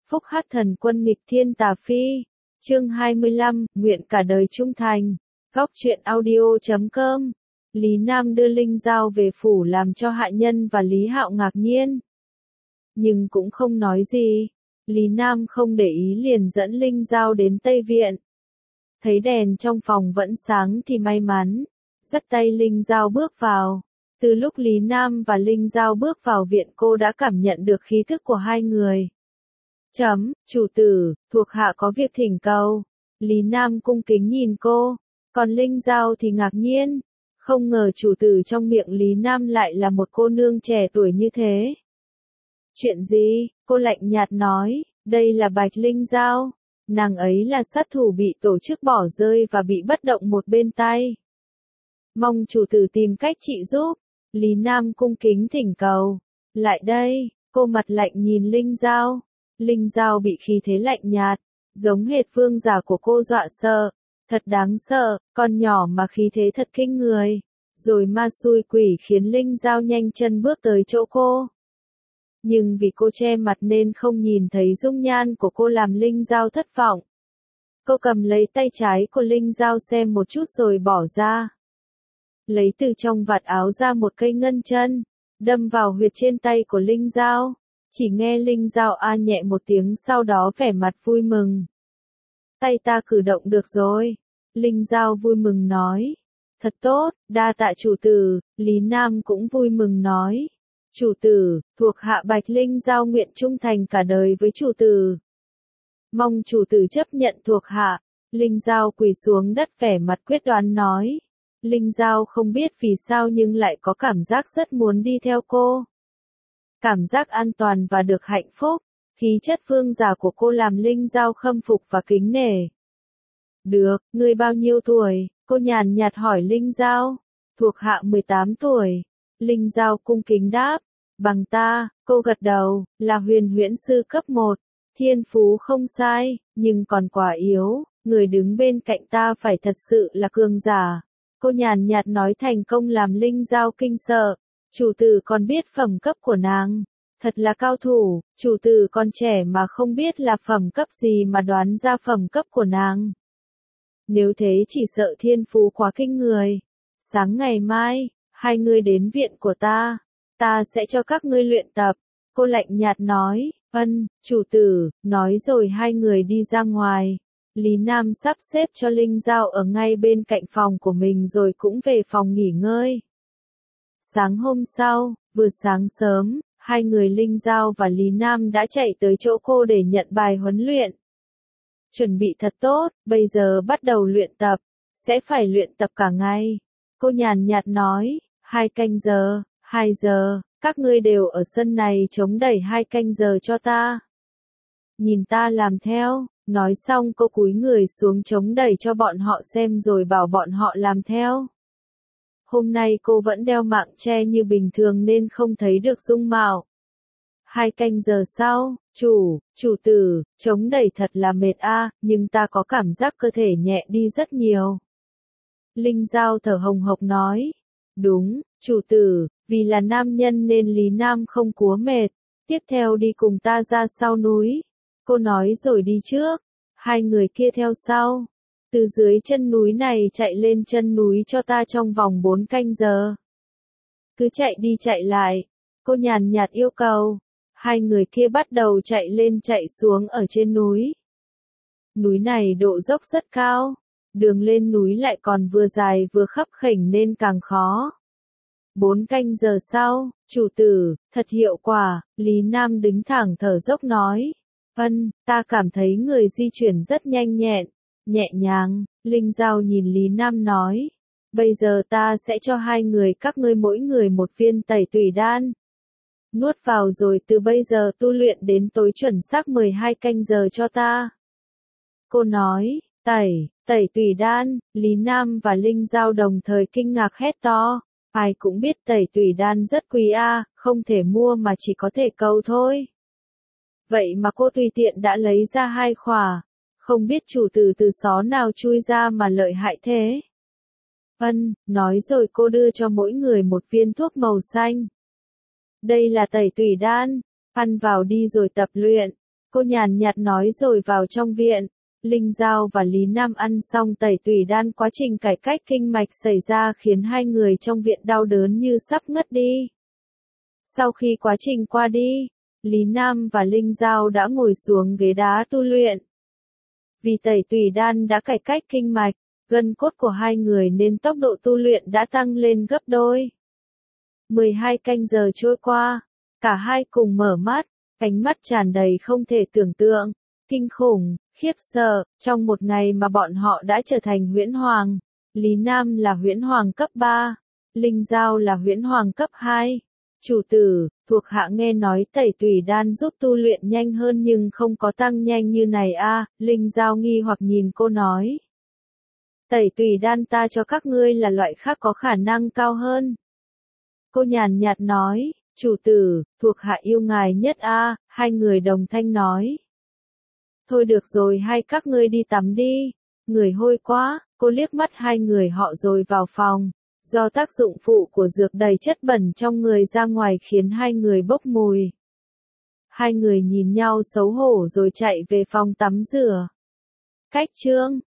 Phúc hát thần quân nghịch thiên tà phi. Chương 25, nguyện cả đời trung thành. Góc truyện audio.com. Lý Nam đưa Linh Giao về phủ làm cho hạ nhân và Lý Hạo ngạc nhiên. Nhưng cũng không nói gì. Lý Nam không để ý liền dẫn Linh Giao đến Tây Viện. Thấy đèn trong phòng vẫn sáng thì may mắn. Dắt tay Linh Giao bước vào. Từ lúc Lý Nam và Linh Giao bước vào viện cô đã cảm nhận được khí thức của hai người. Chủ tử, thuộc hạ có việc thỉnh cầu. Lý Nam cung kính nhìn cô, còn Linh Giao thì ngạc nhiên. Không ngờ chủ tử trong miệng Lý Nam lại là một cô nương trẻ tuổi như thế. Chuyện gì? Cô lạnh nhạt nói, đây là Bạch Linh Giao. Nàng ấy là sát thủ bị tổ chức bỏ rơi và bị bất động một bên tay. Mong chủ tử tìm cách trị giúp. Lý Nam cung kính thỉnh cầu. Lại đây, cô mặt lạnh nhìn Linh Giao. Linh Giao bị khí thế lạnh nhạt, giống hệt vương giả của cô dọa sợ. Thật đáng sợ, con nhỏ mà khí thế thật kinh người. Rồi ma xui quỷ khiến Linh Giao nhanh chân bước tới chỗ cô. Nhưng vì cô che mặt nên không nhìn thấy dung nhan của cô làm Linh Giao thất vọng. Cô cầm lấy tay trái của Linh Giao xem một chút rồi bỏ ra. Lấy từ trong vạt áo ra một cây ngân chân, đâm vào huyệt trên tay của Linh Giao. Chỉ nghe Linh Giao a nhẹ một tiếng sau đó vẻ mặt vui mừng. Tay ta cử động được rồi. Linh Giao vui mừng nói. Thật tốt, đa tạ chủ tử. Lý Nam cũng vui mừng nói. Chủ tử, thuộc hạ Bạch Linh Giao nguyện trung thành cả đời với chủ tử. Mong chủ tử chấp nhận thuộc hạ. Linh Giao quỳ xuống đất vẻ mặt quyết đoán nói. Linh Giao không biết vì sao nhưng lại có cảm giác rất muốn đi theo cô. Cảm giác an toàn và được hạnh phúc, khí chất vương giả của cô làm Linh Giao khâm phục và kính nể. Được, ngươi bao nhiêu tuổi? Cô nhàn nhạt hỏi Linh Giao. Thuộc hạ 18 tuổi. Linh Giao cung kính đáp. Bằng ta, cô gật đầu, là huyền huyễn sư cấp 1. Thiên phú không sai, nhưng còn quá yếu, người đứng bên cạnh ta phải thật sự là cường giả. Cô nhàn nhạt nói thành công làm Linh Giao kinh sợ. Chủ tử còn biết phẩm cấp của nàng. Thật là cao thủ, chủ tử còn trẻ mà không biết là phẩm cấp gì mà đoán ra phẩm cấp của nàng. Nếu thế chỉ sợ thiên phú quá kinh người. Sáng ngày mai, hai người đến viện của ta sẽ cho các ngươi luyện tập. Cô lạnh nhạt nói, chủ tử, nói rồi hai người đi ra ngoài. Lý Nam sắp xếp cho Linh Giao ở ngay bên cạnh phòng của mình rồi cũng về phòng nghỉ ngơi. Sáng hôm sau, vừa sáng sớm, hai người Linh Giao và Lý Nam đã chạy tới chỗ cô để nhận bài huấn luyện. Chuẩn bị thật tốt, bây giờ bắt đầu luyện tập, sẽ phải luyện tập cả ngày. Cô nhàn nhạt nói, 2 canh giờ, 2 giờ, các ngươi đều ở sân này chống đẩy 2 canh giờ cho ta. Nhìn ta làm theo, nói xong cô cúi người xuống chống đẩy cho bọn họ xem rồi bảo bọn họ làm theo. Hôm nay cô vẫn đeo mạng che như bình thường nên không thấy được dung mạo. 2 canh giờ sau, chủ tử, chống đẩy thật là mệt nhưng ta có cảm giác cơ thể nhẹ đi rất nhiều. Linh Giao thở hồng hộc nói. Đúng, chủ tử, vì là nam nhân nên Lý Nam không cúa mệt. Tiếp theo đi cùng ta ra sau núi. Cô nói rồi đi trước. Hai người kia theo sau. Từ dưới chân núi này chạy lên chân núi cho ta trong vòng 4 canh giờ. Cứ chạy đi chạy lại. Cô nhàn nhạt yêu cầu. Hai người kia bắt đầu chạy lên chạy xuống ở trên núi. Núi này độ dốc rất cao. Đường lên núi lại còn vừa dài vừa khấp khểnh nên càng khó. 4 canh giờ sau, chủ tử, thật hiệu quả. Lý Nam đứng thẳng thở dốc nói. Ta cảm thấy người di chuyển rất nhanh nhẹn, nhẹ nhàng. Linh Giao nhìn Lý Nam nói. Bây giờ ta sẽ cho hai người các ngươi mỗi người một viên tẩy tùy đan. Nuốt vào rồi từ bây giờ tu luyện đến tối chuẩn xác 12 canh giờ cho ta. Cô nói, tẩy tùy đan. Lý Nam và Linh Giao đồng thời kinh ngạc hét to. Ai cũng biết tẩy tùy đan rất quý không thể mua mà chỉ có thể cầu thôi. Vậy mà cô tùy tiện đã lấy ra 2 khỏa. Không biết chủ tử từ xó nào chui ra mà lợi hại thế. Nói rồi cô đưa cho mỗi người một viên thuốc màu xanh. Đây là tẩy tùy đan, ăn vào đi rồi tập luyện. Cô nhàn nhạt nói rồi vào trong viện. Linh Giao và Lý Nam ăn xong tẩy tủy đan, quá trình cải cách kinh mạch xảy ra khiến hai người trong viện đau đớn như sắp ngất đi. Sau khi quá trình qua đi, Lý Nam và Linh Giao đã ngồi xuống ghế đá tu luyện. Vì tẩy tủy đan đã cải cách kinh mạch, gân cốt của hai người nên tốc độ tu luyện đã tăng lên gấp đôi. 12 canh giờ trôi qua, cả hai cùng mở mắt, ánh mắt tràn đầy không thể tưởng tượng, kinh khủng, khiếp sợ, trong một ngày mà bọn họ đã trở thành huyễn hoàng. Lý Nam là huyễn hoàng cấp 3, Linh Giao là huyễn hoàng cấp 2. Chủ tử, thuộc hạ nghe nói tẩy tủy đan giúp tu luyện nhanh hơn nhưng không có tăng nhanh như này a. Linh Giao nghi hoặc nhìn cô nói. Tẩy tủy đan ta cho các ngươi là loại khác có khả năng cao hơn. Cô nhàn nhạt nói, chủ tử, thuộc hạ yêu ngài nhất a. Hai người đồng thanh nói. Thôi được rồi, hai các ngươi đi tắm đi, người hôi quá. Cô liếc mắt hai người họ rồi vào phòng. Do tác dụng phụ của dược đầy chất bẩn trong người ra ngoài khiến hai người bốc mùi. Hai người nhìn nhau xấu hổ rồi chạy về phòng tắm rửa. Cách chương